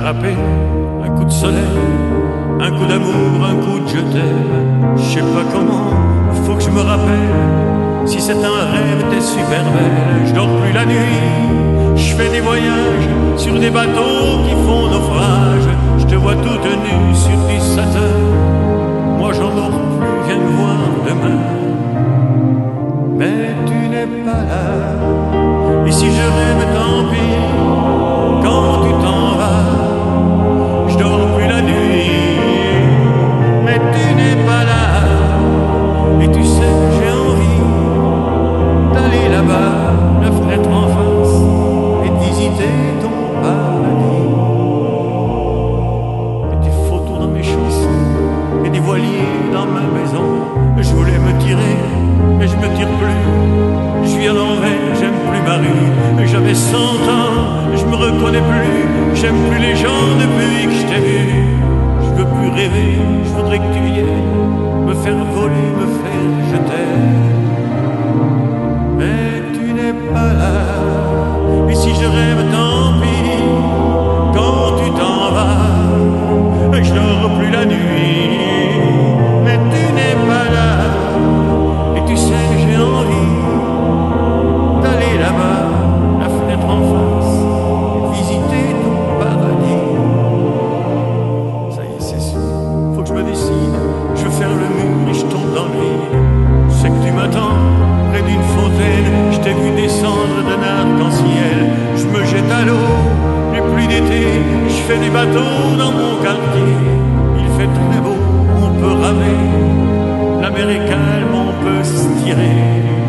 attraper un coup de soleil, un coup d'amour, un coup de je t'aime. Je sais pas comment, faut que je me rappelle. Si c'est un rêve, t'es super belle. Je dors plus la nuit, je fais des voyages sur des bateaux qui font naufrage. Je te vois toute nue sur du satin. Moi j'en dors plus, viens me voir demain. Mais tu n'es pas là. Et si je rêve, tant pis. Quand tu t'en vas, je dors plus la nuit. Mais tu n'es pas là. Et tu sais que j'ai envie d'aller là-bas, la fenêtre en face, et de visiter ton paradis. Et des photos dans mes chansons, et des voiliers dans ma maison. Je voulais me tirer, mais je me tire plus. Je suis à l'envers, j'aime plus ma rue. J'avais 100 ans, je me reconnais plus. J'aime plus les gens depuis que je t'ai vu. Je veux plus rêver, je voudrais que tu viennes me faire voler, me faire je t'aime. Mais tu n'es pas là. Et si je rêve, tant pis. Quand tu t'en vas, je dors plus la nuit. Mais tu n'es pas là. Et tu sais que j'ai envie d'aller là-bas, la fenêtre en face, et visiter ton paradis. Ça y est, c'est sûr, faut que je me décide. Je veux faire le mur et je tombe dans le vide. C'est que tu m'attends près d'une fontaine. Je t'ai vu descendre d'un arc-en-ciel. Je me jette à l'eau, les pluies d'été. Je fais des bateaux dans mon quartier. Il fait très beau, on peut ramer. La mer est calme, on peut se tirer.